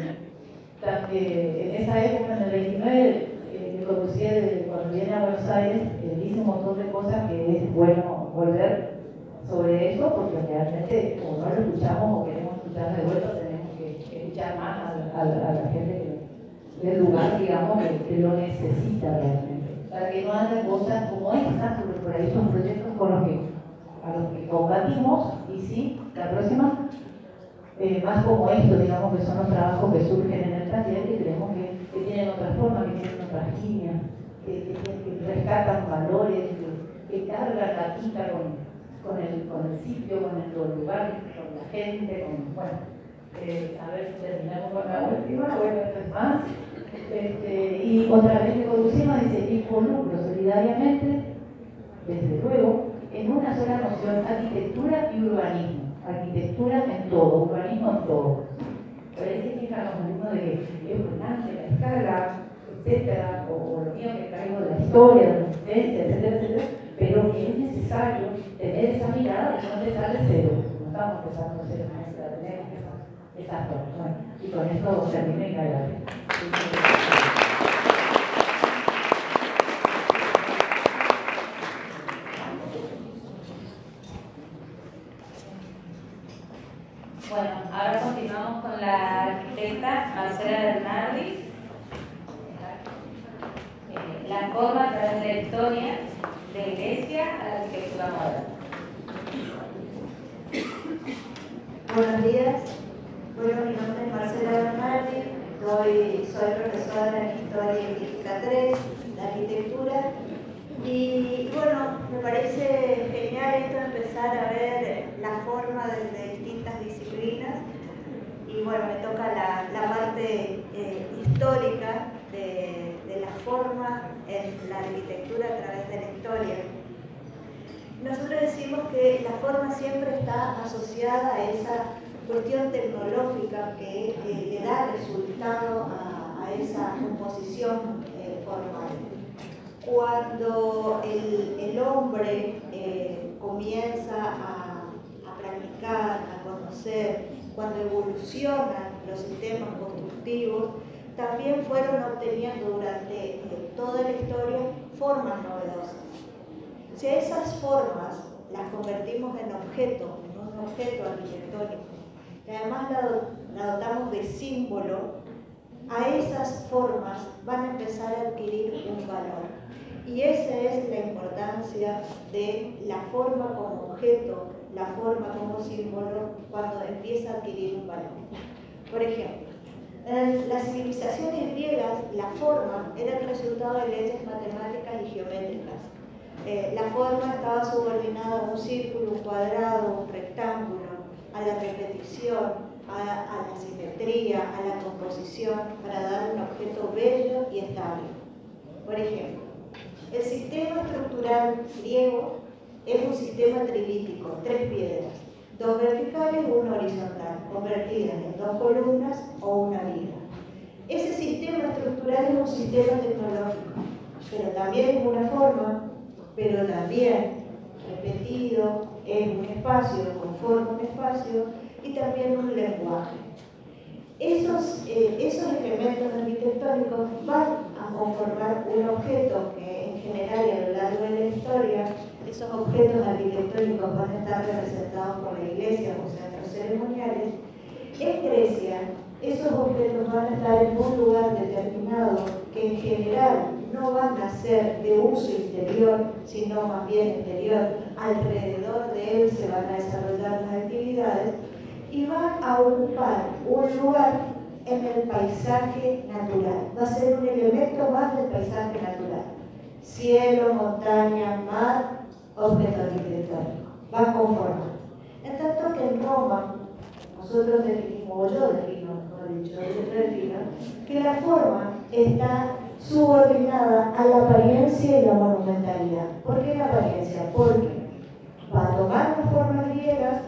en esa época, en el veintinueve, eh, Corbusier, cuando viene a Buenos Aires, eh, dice un montón de cosas que es bueno volver sobre eso, porque realmente o no lo escuchamos o queremos escuchar de vuelta, tenemos que escuchar más a, a, a la gente que, del lugar, digamos, que, que lo necesita realmente, para que no hagan cosas como estas, porque por ahí son proyectos con los que, a los que combatimos, y sí, la próxima, eh, más como esto, digamos, que son los trabajos que surgen en el taller, que creemos que, que tienen otra forma, que tienen otras líneas, que, que, que rescatan valores, que, que cargan la tinta con Con el, con el sitio, con el lugar, con la gente, con, bueno, eh, a ver si terminamos con la última, bueno, esto es más. Este, y otra vez que conducimos, dice, involucro solidariamente, desde luego, en una sola noción, arquitectura y urbanismo. Arquitectura en todo, urbanismo en todo. Pero es que fijan los alumnos de que es urgente la escala, etcétera, o, o lo mío que traigo de la historia, de la resistencia, etcétera, etcétera, pero que es necesario tener esa mirada y no empezar de cero. No estamos empezando de cero, maestra, tenemos esa, esa forma. Bueno, y con esto termino y gracias. Bueno, ahora continuamos con la arquitecta Marcela Bernardi. Eh, la forma a través de la historia de iglesia a la arquitectura moderna. Buenos días. Bueno, mi nombre es Marcela Bernardi, soy, soy profesora en Historia y Crítica tres, de Arquitectura. Y bueno, me parece genial esto de empezar a ver la forma desde distintas disciplinas. Y bueno, me toca la, la parte eh, histórica de, de la forma en la arquitectura a través de la historia. Nosotros decimos que la forma siempre está asociada a esa cuestión tecnológica que, que le da resultado a, a esa composición eh, formal. Cuando el, el hombre eh, comienza a, a practicar, a conocer, cuando evolucionan los sistemas constructivos, también fueron obteniendo durante eh, toda la historia formas novedosas. Si a esas formas las convertimos en objeto, en un objeto arquitectónico, y además la, la dotamos de símbolo, a esas formas van a empezar a adquirir un valor. Y esa es la importancia de la forma como objeto, la forma como símbolo, cuando empieza a adquirir un valor. Por ejemplo, En las civilizaciones griegas, la forma era el resultado de leyes matemáticas y geométricas. Eh, la forma estaba subordinada a un círculo, un cuadrado, un rectángulo, a la repetición, a, a la simetría, a la composición, para dar un objeto bello y estable. Por ejemplo, el sistema estructural griego es un sistema trilítico, tres piedras, dos verticales y una horizontal, convertidas en dos columnas o una viga. Ese sistema estructural es un sistema tecnológico, pero también es una forma, pero también repetido, es un espacio, conforma un espacio y también un lenguaje. Esos, eh, esos elementos arquitectónicos van a conformar un objeto que en general y a lo largo de la historia, esos objetos arquitectónicos van a estar representados por la iglesia o centros ceremoniales. En Grecia, esos objetos van a estar en un lugar determinado que en general no van a ser de uso interior, sino más bien exterior. Alrededor de él se van a desarrollar las actividades y van a ocupar un lugar en el paisaje natural. Va a ser un elemento más del paisaje natural. Cielo, montaña, mar, objeto arquitectónico. Va a conformar. En tanto que en Roma, nosotros definimos, o yo defino, mejor dicho, yo defino, que la forma está subordinada a la apariencia y la monumentalidad. ¿Por qué la apariencia? Porque va a tomar las formas griegas,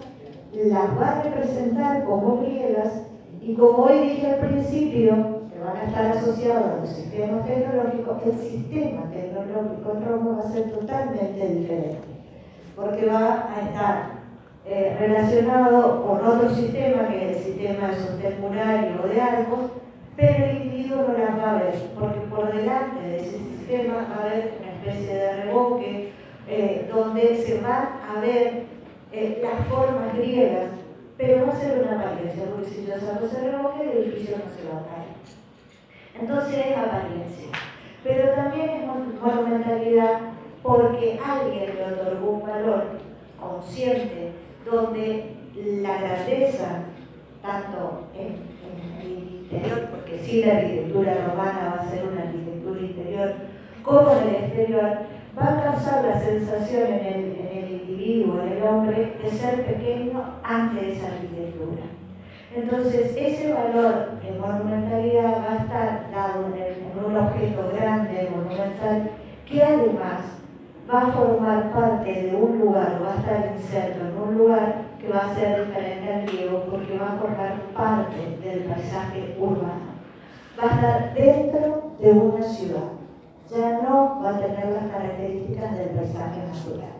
las va a representar como griegas, y como hoy dije al principio, que van a estar asociados a los sistemas tecnológicos, el sistema tecnológico en Roma va a ser totalmente diferente, porque va a estar eh, relacionado con otro sistema, que es el sistema de sostén mural o de arcos, pero el individuo no las va a ver, porque por delante de ese sistema va a haber una especie de revoque, eh, donde se van a ver eh, las formas griegas, pero va a ser una apariencia, porque si yo saco ese revoque, el edificio no se va a caer. Entonces es apariencia, pero también es monumentalidad, porque alguien le otorgó un valor consciente, donde la grandeza, tanto en, en el interior, porque sí la arquitectura romana va a ser una arquitectura interior, como en el exterior, va a causar la sensación en el, en el individuo, en el hombre, de ser pequeño ante esa arquitectura. Entonces, ese valor de monumentalidad va a estar dado en, el, en un objeto grande, monumental, que además va a formar parte de un lugar, va a estar inserto en un lugar que va a ser diferente al griego, porque va a formar parte del paisaje urbano. Va a estar dentro de una ciudad. Ya no va a tener las características del paisaje natural.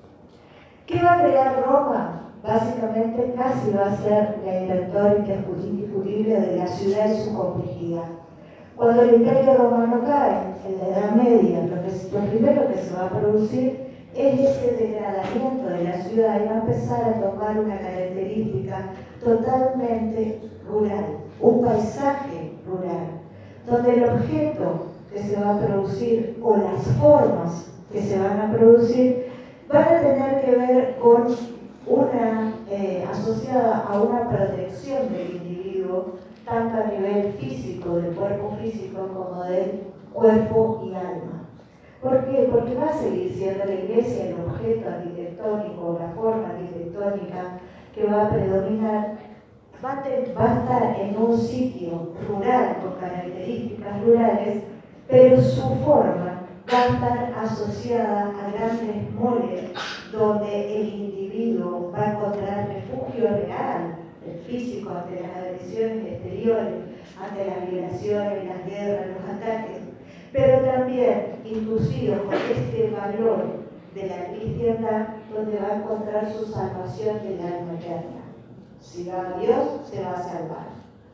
¿Qué va a crear Roma? Básicamente casi va a ser la inventora indiscutible de la ciudad y su complejidad. Cuando el Imperio Romano cae, en la Edad Media, lo, que, lo primero que se va a producir es ese degradamiento de la ciudad y va a empezar a tomar una característica totalmente rural, un paisaje rural, donde el objeto que se va a producir o las formas que se van a producir van a tener que ver con una, eh, asociada a una protección del individuo, tanto a nivel físico, del cuerpo físico, como del cuerpo y alma. ¿Por qué? Porque va a seguir siendo la iglesia el objeto arquitectónico, la forma arquitectónica que va a predominar, va a, te, va a estar en un sitio rural con características rurales, pero su forma va a estar asociada a grandes moles donde el individuo va a encontrar refugio real, el físico, ante las agresiones exteriores, ante las violaciones, las guerras, los ataques, pero también inducido por este valor de la cristiandad, donde va a encontrar su salvación del alma eterna. Si va a Dios, se va a salvar.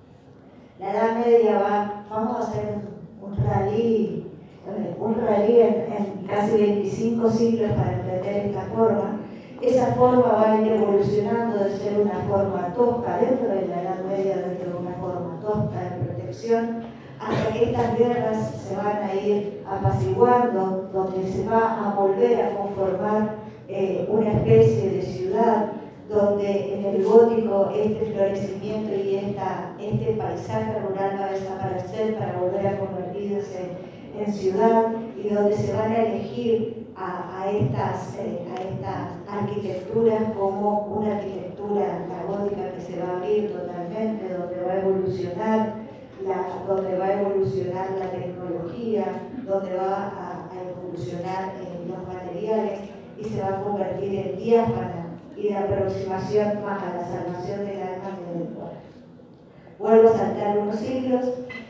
La Edad Media va, vamos a hacer un, un rally, un rally en, en casi veinticinco siglos para entender esta forma. Esa forma va a ir evolucionando de ser una forma tosca dentro de la Edad Media, dentro de una forma tosca de protección, hasta que estas guerras se van a ir apaciguando, donde se va a volver a conformar eh, una especie de ciudad, donde en el gótico este florecimiento y esta, este paisaje rural va a desaparecer para volver a convertirse en ciudad, y donde se van a elegir a, a, estas, eh, a estas arquitecturas como una arquitectura, la gótica, que se va a abrir totalmente, donde va a evolucionar, la, donde va a evolucionar la tecnología, donde va a, a evolucionar eh, los materiales, y se va a convertir en diáfana y de aproximación más a la salvación del alma que del cuerpo. Vuelvo a saltar unos siglos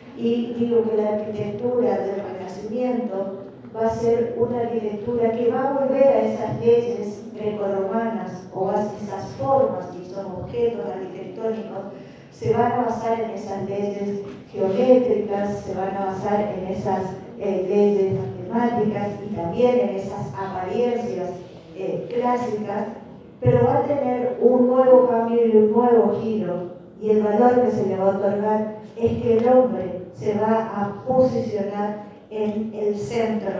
y digo que la arquitectura del Renacimiento va a ser una arquitectura que va a volver a esas leyes grecorromanas o a esas formas que son objetos arquitectónicos, se van a basar en esas leyes geométricas, se van a basar en esas eh, leyes matemáticas y también en esas apariencias eh, clásicas, pero va a tener un nuevo cambio y un nuevo giro, y el valor que se le va a otorgar es que el hombre se va a posicionar en el centro,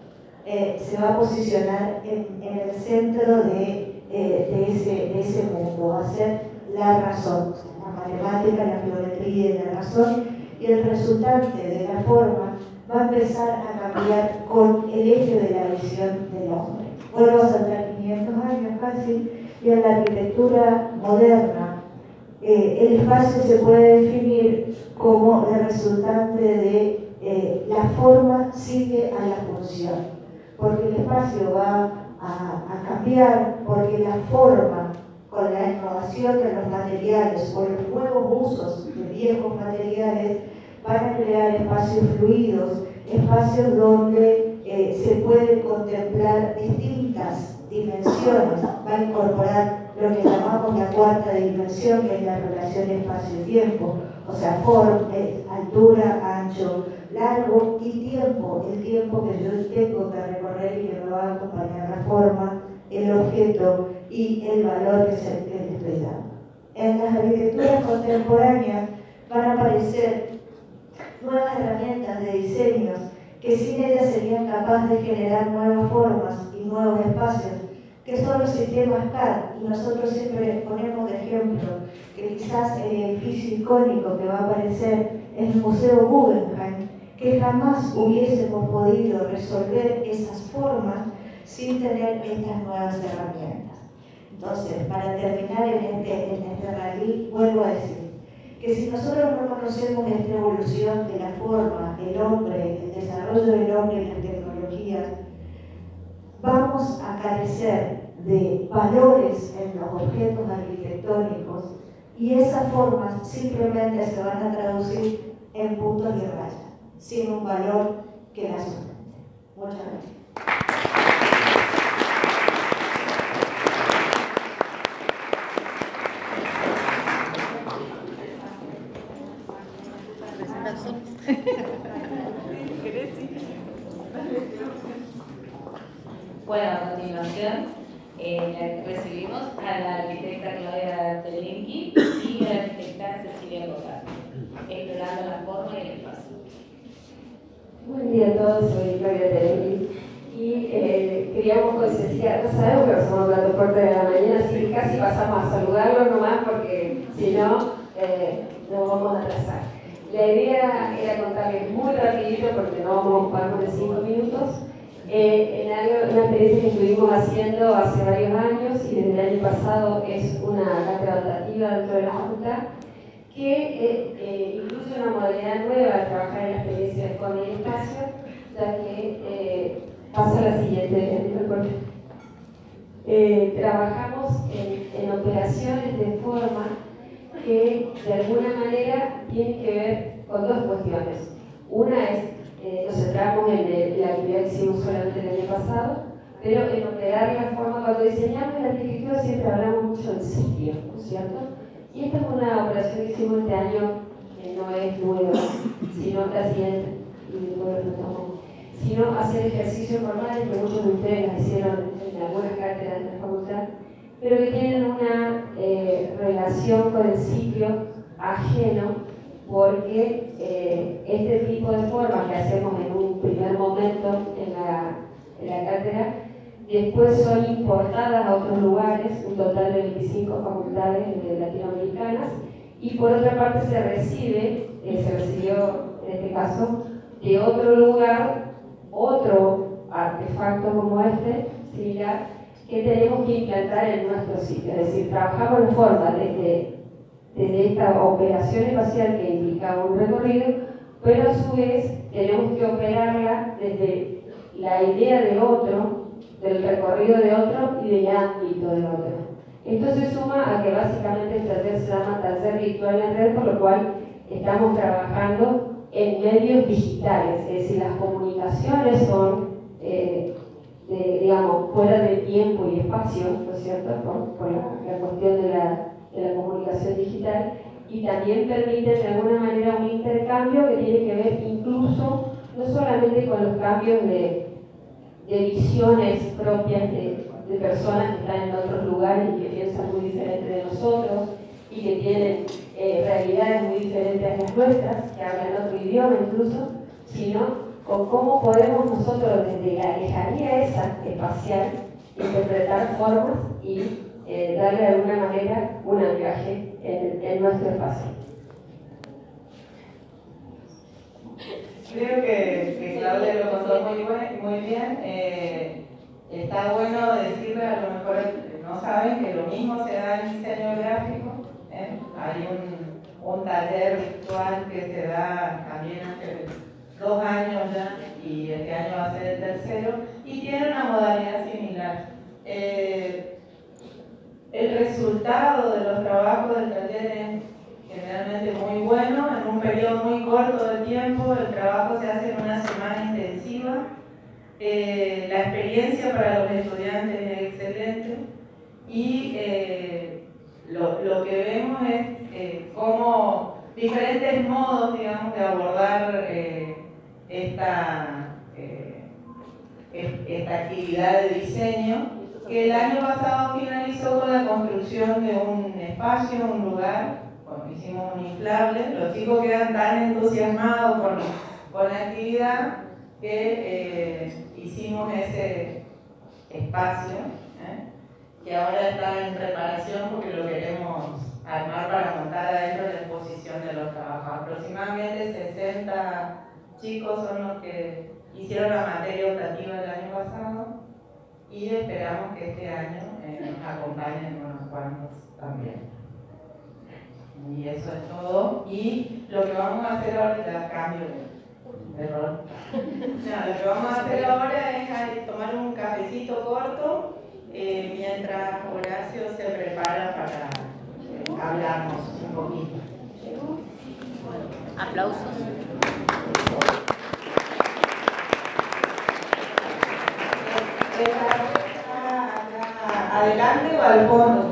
eh, se va a posicionar en, en el centro de, eh, de, ese, de ese mundo, va a ser la razón, la matemática, la geometría y la razón, y el resultante de la forma va a empezar a cambiar con el eje de la visión del hombre. Vuelvo a saltar quinientos años casi, y en la arquitectura moderna eh, el espacio se puede definir como el resultante de eh, la forma sigue a la función, porque el espacio va a, a cambiar, porque la forma, con la innovación de los materiales o los nuevos usos de viejos materiales, van a crear espacios fluidos, espacios donde eh, se pueden contemplar distintas dimensiones, va a incorporar lo que llamamos la cuarta dimensión, que es la relación espacio-tiempo, o sea, forma, eh, altura, ancho, largo y tiempo, el tiempo que yo tengo que recorrer y que me va a acompañar la forma, el objeto y el valor que se que le estoy dando. En las arquitecturas contemporáneas van a aparecer nuevas herramientas de diseños que sin ellas serían capaces de generar nuevas formas y nuevos espacios, que son los sistemas C A D, y nosotros siempre ponemos de ejemplo que quizás el edificio icónico que va a aparecer en el Museo Guggenheim, que jamás hubiésemos podido resolver esas formas sin tener estas nuevas herramientas. Entonces, para terminar en este, en este rally, vuelvo a decir que si nosotros no conocemos esta evolución de la forma, el hombre, el desarrollo del hombre y las tecnologías, vamos a carecer de valores en los objetos arquitectónicos, y esas formas simplemente se van a traducir en puntos y rayas, sin un valor que las sustente. Muchas gracias. Bueno, a continuación eh, recibimos a la arquitecta Claudia Telinki y a la arquitecta Cecilia Cocar, explorando la forma y el espacio. Buen día a todos, soy Claudia Telinki y eh, queríamos concienciar, no sabemos que somos un plato fuerte de la mañana, así que casi pasamos a saludarlos nomás porque si no, eh, nos vamos a atrasar. La idea era contarles muy rapidito porque no vamos a ocupar más de cinco minutos. Eh, en algo, una experiencia que estuvimos haciendo hace varios años y desde el año pasado es una cátedra rotativa dentro de la facultad que eh, eh, incluye una modalidad nueva de trabajar en la experiencia de forma y espacio, ya que eh, pasa a la siguiente eh, trabajamos en, en operaciones de forma que de alguna manera tienen que ver con dos cuestiones. Una es Eh, nos centramos en, el, en la actividad que hicimos solamente el año pasado, pero en operar la forma, cuando diseñamos la arquitectura siempre hablamos mucho del sitio, ¿no es cierto? Y esta es una operación que hicimos este año, que no es nueva, sino la siguiente, y después lo tomamos, sino hacer ejercicios formales que muchos de ustedes las hicieron en algunas cátedras de la facultad, pero que tienen una eh, relación con el sitio ajeno, porque eh, este tipo de formas que hacemos en un primer momento en la, en la cátedra después son importadas a otros lugares, un total de veinticinco facultades latinoamericanas, y por otra parte se recibe, eh, se recibió en este caso, de otro lugar, otro artefacto como este, similar, que tenemos que implantar en nuestro sitio. Es decir, trabajamos en forma desde, desde esta operación espacial que implicaba un recorrido, pero a su vez tenemos que operarla desde la idea de otro, del recorrido de otro y del ámbito de otro. Esto se suma a que básicamente el taller se llama taller virtual en red, por lo cual estamos trabajando en medios digitales, es decir, las comunicaciones son, eh, de, digamos, fuera de tiempo y espacio, ¿no es cierto?, por, por la, la cuestión de la, de la comunicación digital, y también permiten de alguna manera un intercambio que tiene que ver incluso no solamente con los cambios de, de visiones propias de, de personas que están en otros lugares y que piensan muy diferente de nosotros y que tienen eh, realidades muy diferentes a las nuestras, que hablan otro idioma incluso, sino con cómo podemos nosotros desde la lejanía esa espacial interpretar formas y eh, darle de alguna manera un anclaje en, en nuestro espacio. Creo que, que Claudia lo contó muy, buen, muy bien. Eh, está bueno decirle, a lo mejor no saben, que lo mismo se da en diseño gráfico. ¿eh? Hay un, un taller virtual que se da también hace dos años ya, y este año va a ser el tercero, y tiene una modalidad similar. Eh, el resultado de los trabajos del taller es generalmente muy bueno, en un periodo muy corto de tiempo. El trabajo se hace en una semana intensiva. Eh, la experiencia para los estudiantes es excelente, y eh, lo, lo que vemos es eh, cómo diferentes modos, digamos, de abordar eh, esta, eh, esta actividad de diseño, que el año pasado finalizó con la construcción de un espacio, un lugar. Bueno, hicimos un inflable. Los chicos quedan tan entusiasmados con, con la actividad que eh, hicimos ese espacio, ¿eh? que ahora está en preparación porque lo queremos armar para montar adentro la exposición de los trabajos. Aproximadamente sesenta chicos son los que hicieron la materia optativa del año pasado, y esperamos que este año eh, nos acompañen unos cuantos también. Y eso es todo. Y lo que vamos a hacer ahora, ya cambio de, de rol. No, lo que vamos a hacer ahora es tomar un cafecito corto eh, mientras Horacio se prepara para eh, hablarnos un poquito. Aplausos. ¿Adelante o al fondo?